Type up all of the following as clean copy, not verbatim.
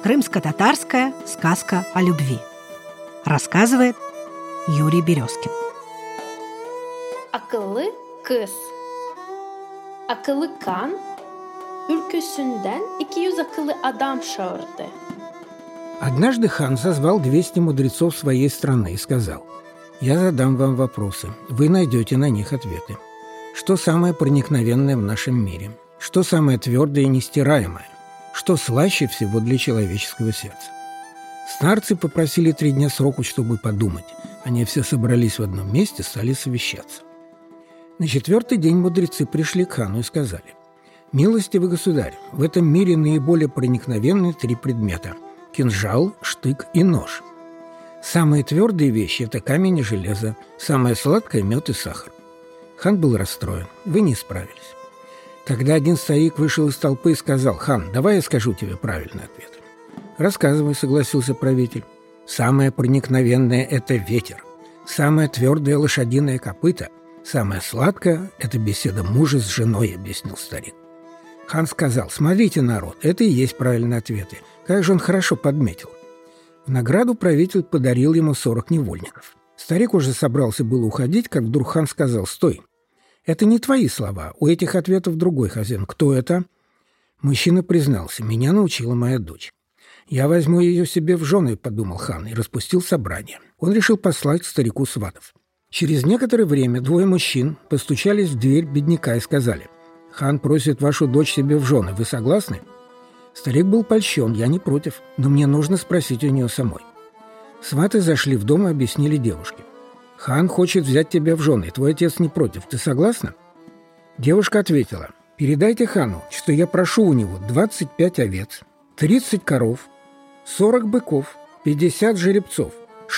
Крымско-татарская сказка о любви. Рассказывает Юрий Березкин. Akıllı kız. Akıllı kan ülküsünden 200 akıllı адам çağırdı. Однажды хан созвал 200 мудрецов своей страны и сказал: «Я задам вам вопросы, вы найдете на них ответы. Что самое проникновенное в нашем мире? Что самое твердое и нестираемое? Что слаще всего для человеческого сердца?» Старцы попросили 3 дня сроку, чтобы подумать. Они все собрались в одном месте, стали совещаться. На 4-й день мудрецы пришли к хану и сказали: «Милостивый государь, в этом мире наиболее проникновенны 3 предмета – кинжал, штык и нож. Самые твердые вещи – это камень и железо, самое сладкое – мед и сахар». Хан был расстроен. «Вы не справились». Тогда один старик вышел из толпы и сказал: «Хан, давай я скажу тебе правильный ответ». «Рассказывай», — согласился правитель. «Самое проникновенное — это ветер, самое твердое — лошадиное копыто, самое сладкое — это беседа мужа с женой», — объяснил старик. Хан сказал: «Смотрите, народ, это и есть правильные ответы. Как же он хорошо подметил». В награду правитель подарил ему 40 невольников. Старик уже собрался было уходить, как вдруг хан сказал: «Стой! Это не твои слова, у этих ответов другой хозяин. Кто это?» Мужчина признался: «Меня научила моя дочь». «Я возьму ее себе в жены», — подумал хан, и распустил собрание. Он решил послать к старику сватов. Через некоторое время 2 мужчин постучались в дверь бедняка и сказали: «Хан просит вашу дочь себе в жены. Вы согласны?» Старик был польщен: «Я не против, но мне нужно спросить у нее самой». Сваты зашли в дом и объяснили девушке: «Хан хочет взять тебя в жены, твой отец не против. Ты согласна?» Девушка ответила: «Передайте хану, что я прошу у него 25 овец, 30 коров, 40 быков, 50 жеребцов,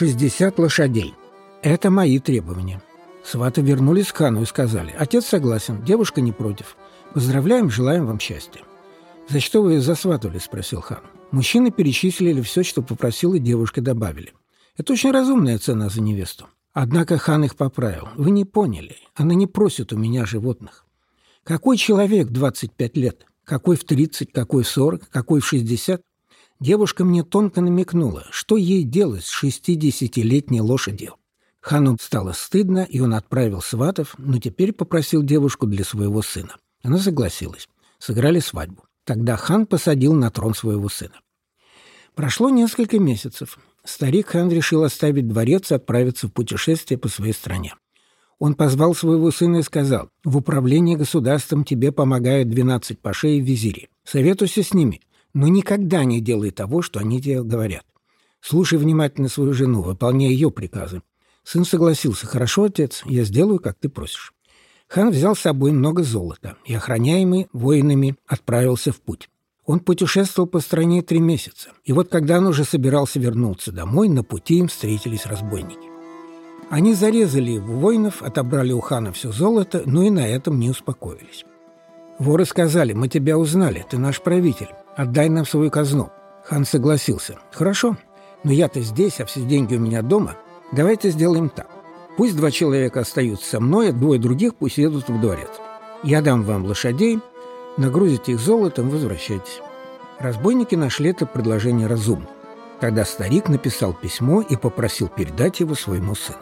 60 лошадей. Это мои требования». Сваты вернулись к хану и сказали: «Отец согласен, девушка не против. Поздравляем, желаем вам счастья». «За что вы ее засватывали?» – спросил хан. Мужчины перечислили все, что попросила девушка, добавили: «Это очень разумная цена за невесту». Однако хан их поправил: «Вы не поняли, она не просит у меня животных. Какой человек 25 лет? Какой в 30, какой в 40, какой в 60? Девушка мне тонко намекнула, что ей делать с 60-летней лошадью». Хану стало стыдно, и он отправил сватов, но теперь попросил девушку для своего сына. Она согласилась. Сыграли свадьбу. Тогда хан посадил на трон своего сына. Прошло несколько месяцев. Старик хан решил оставить дворец и отправиться в путешествие по своей стране. Он позвал своего сына и сказал: «В управлении государством тебе помогают 12 пашей и визири. Советуйся с ними, но никогда не делай того, что они тебе говорят. Слушай внимательно свою жену, выполняй ее приказы». Сын согласился: «Хорошо, отец, я сделаю, как ты просишь». Хан взял с собой много золота и, охраняемый воинами, отправился в путь. Он путешествовал по стране 3 месяца, и вот когда он уже собирался вернуться домой, на пути им встретились разбойники. Они зарезали его воинов, отобрали у хана все золото, но и на этом не успокоились. Воры сказали: «Мы тебя узнали, ты наш правитель, отдай нам свою казну». Хан согласился: «Хорошо, но я-то здесь, а все деньги у меня дома. Давайте сделаем так. Пусть 2 человека остаются со мной, а 2 других пусть едут в дворец. Я дам вам лошадей, нагрузите их золотом, возвращайтесь». Разбойники нашли это предложение разумным. Тогда старик написал письмо и попросил передать его своему сыну.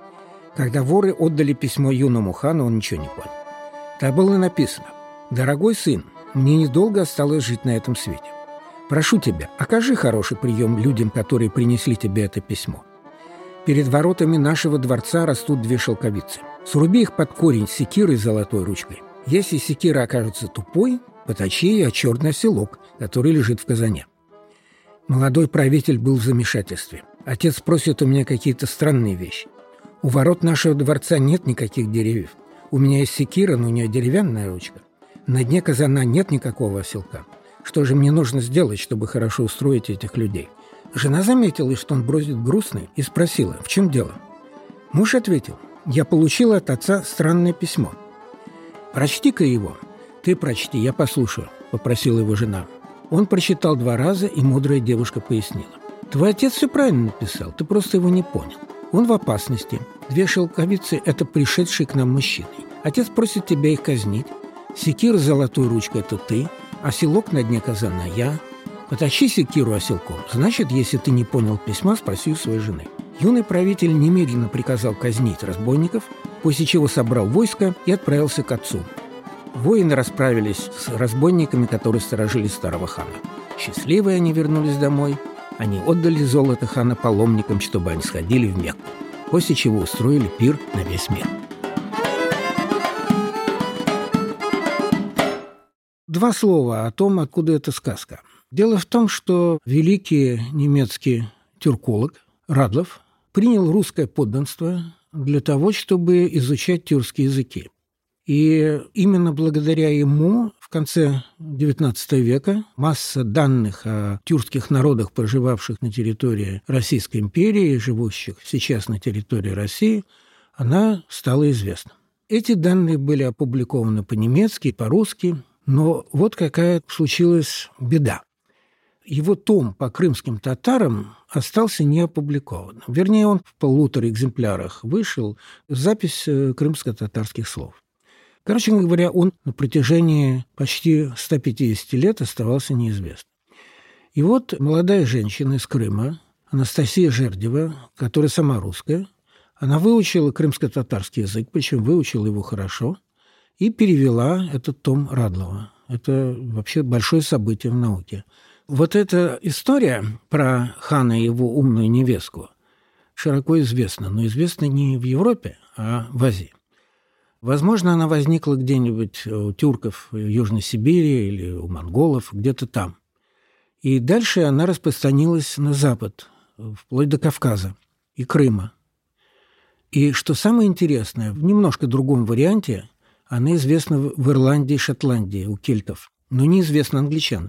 Когда воры отдали письмо юному хану, он ничего не понял. Там было написано: «Дорогой сын, мне недолго осталось жить на этом свете. Прошу тебя, окажи хороший прием людям, которые принесли тебе это письмо. Перед воротами нашего дворца растут 2 шелковицы. Сруби их под корень секирой с золотой ручкой. Если секира окажется тупой, поточи ее о черный оселок, который лежит в казане». Молодой правитель был в замешательстве. «Отец просит у меня какие-то странные вещи. У ворот нашего дворца нет никаких деревьев. У меня есть секира, но у нее деревянная ручка. На дне казана нет никакого оселка. Что же мне нужно сделать, чтобы хорошо устроить этих людей?» Жена заметила, что он бродит грустный, и спросила: «В чем дело?» Муж ответил: «Я получила от отца странное письмо». «Прочти-ка его». «Ты прочти, я послушаю», — попросила его жена. Он прочитал 2 раза, и мудрая девушка пояснила: «Твой отец все правильно написал, ты просто его не понял. Он в опасности. 2 шелковицы — это пришедшие к нам мужчины. Отец просит тебя их казнить. Секира с золотой ручкой — это ты, а селок на дне казана — я. «Потащи секиру оселком. Значит, если ты не понял письма, спроси у своей жены». Юный правитель немедленно приказал казнить разбойников, после чего собрал войско и отправился к отцу. Воины расправились с разбойниками, которые сторожили старого хана. Счастливые они вернулись домой. Они отдали золото хана паломникам, чтобы они сходили в Мекку, после чего устроили пир на весь мир. Два слова о том, откуда эта сказка. Дело в том, что великий немецкий тюрколог Радлов принял русское подданство для того, чтобы изучать тюркские языки. И именно благодаря ему в конце XIX века масса данных о тюркских народах, проживавших на территории Российской империи и живущих сейчас на территории России, она стала известна. Эти данные были опубликованы по-немецки, по-русски, но вот какая случилась беда. Его том по крымским татарам остался неопубликован. Вернее, он в 1,5 экземплярах вышел, запись крымско-татарских слов. Короче говоря, он на протяжении почти 150 лет оставался неизвестным. И вот молодая женщина из Крыма, Анастасия Жердева, которая сама русская, она выучила крымско-татарский язык, причем выучила его хорошо, и перевела этот том Радлова. Это вообще большое событие в науке. Вот эта история про хана и его умную невестку широко известна, но известна не в Европе, а в Азии. Возможно, она возникла где-нибудь у тюрков в Южной Сибири или у монголов, где-то там. И дальше она распространилась на запад, вплоть до Кавказа и Крыма. И что самое интересное, в немножко другом варианте она известна в Ирландии и Шотландии у кельтов, но неизвестна англичанам.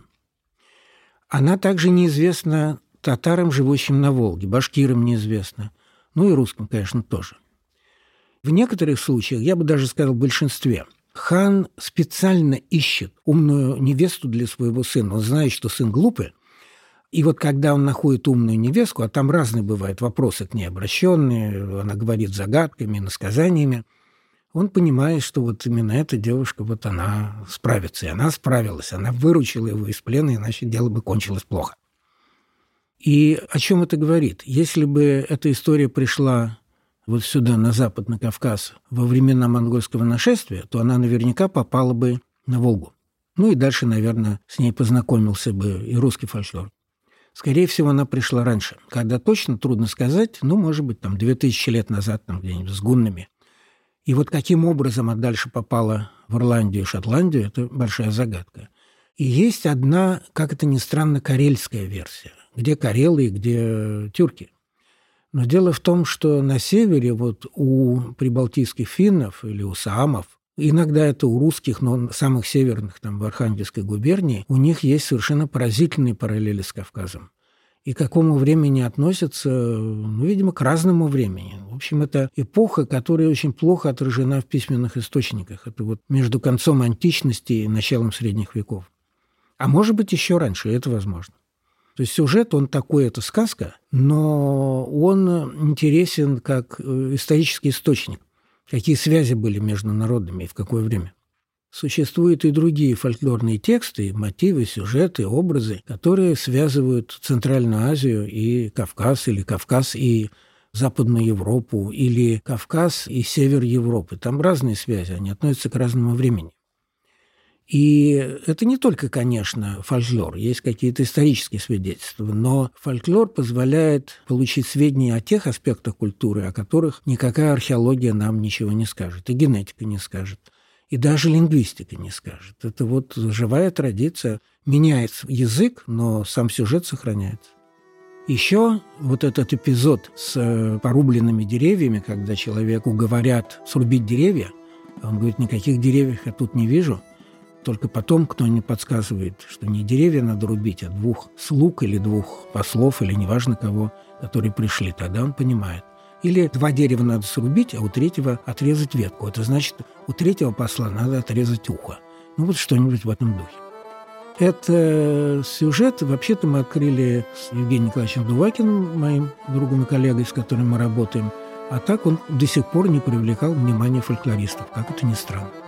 Она также неизвестна татарам, живущим на Волге, башкирам неизвестна, ну и русским, конечно, тоже. В некоторых случаях, я бы даже сказал, в большинстве, хан специально ищет умную невесту для своего сына. Он знает, что сын глупый. И вот когда он находит умную невестку, а там разные бывают вопросы к ней обращенные, она говорит загадками, насказаниями, он понимает, что вот именно эта девушка, вот она справится. И она справилась, она выручила его из плена, иначе дело бы кончилось плохо. И о чем это говорит? Если бы эта история пришла вот сюда, на запад, на Кавказ, во времена монгольского нашествия, то она наверняка попала бы на Волгу. Ну и дальше, наверное, с ней познакомился бы и русский фольклор. Скорее всего, она пришла раньше. Когда точно, трудно сказать, ну, может быть, там 2000 лет назад, там где-нибудь с гуннами. И вот каким образом она дальше попала в Ирландию и Шотландию, это большая загадка. И есть одна, как это ни странно, карельская версия, где карелы и где тюрки. Но дело в том, что на севере, вот у прибалтийских финнов или у саамов, иногда это у русских, но самых северных, там в Архангельской губернии, у них есть совершенно поразительные параллели с Кавказом. И к какому времени относятся, ну, видимо, к разному времени. В общем, это эпоха, которая очень плохо отражена в письменных источниках. Это вот между концом античности и началом средних веков. А может быть, еще раньше, это возможно. То есть сюжет, он такой, это сказка, но он интересен как исторический источник. Какие связи были между народами и в какое время. Существуют и другие фольклорные тексты, мотивы, сюжеты, образы, которые связывают Центральную Азию и Кавказ, или Кавказ и Западную Европу, или Кавказ и Север Европы. Там разные связи, они относятся к разному времени. И это не только, конечно, фольклор, есть какие-то исторические свидетельства, но фольклор позволяет получить сведения о тех аспектах культуры, о которых никакая археология нам ничего не скажет, и генетика не скажет, и даже лингвистика не скажет. Это вот живая традиция. Меняется язык, но сам сюжет сохраняется. Еще вот этот эпизод с порубленными деревьями, когда человеку говорят срубить деревья, а он говорит, никаких деревьев я тут не вижу. Только потом кто-нибудь подсказывает, что не деревья надо рубить, а 2 слуг или 2 послов, или неважно кого, которые пришли. Тогда он понимает. Или 2 дерева надо срубить, а у 3-го отрезать ветку. Это значит, у 3-го посла надо отрезать ухо. Ну вот что-нибудь в этом духе. Это сюжет, вообще-то мы открыли с Евгением Николаевичем Дувакиным, моим другом и коллегой, с которым мы работаем. А так он до сих пор не привлекал внимания фольклористов, как это ни странно.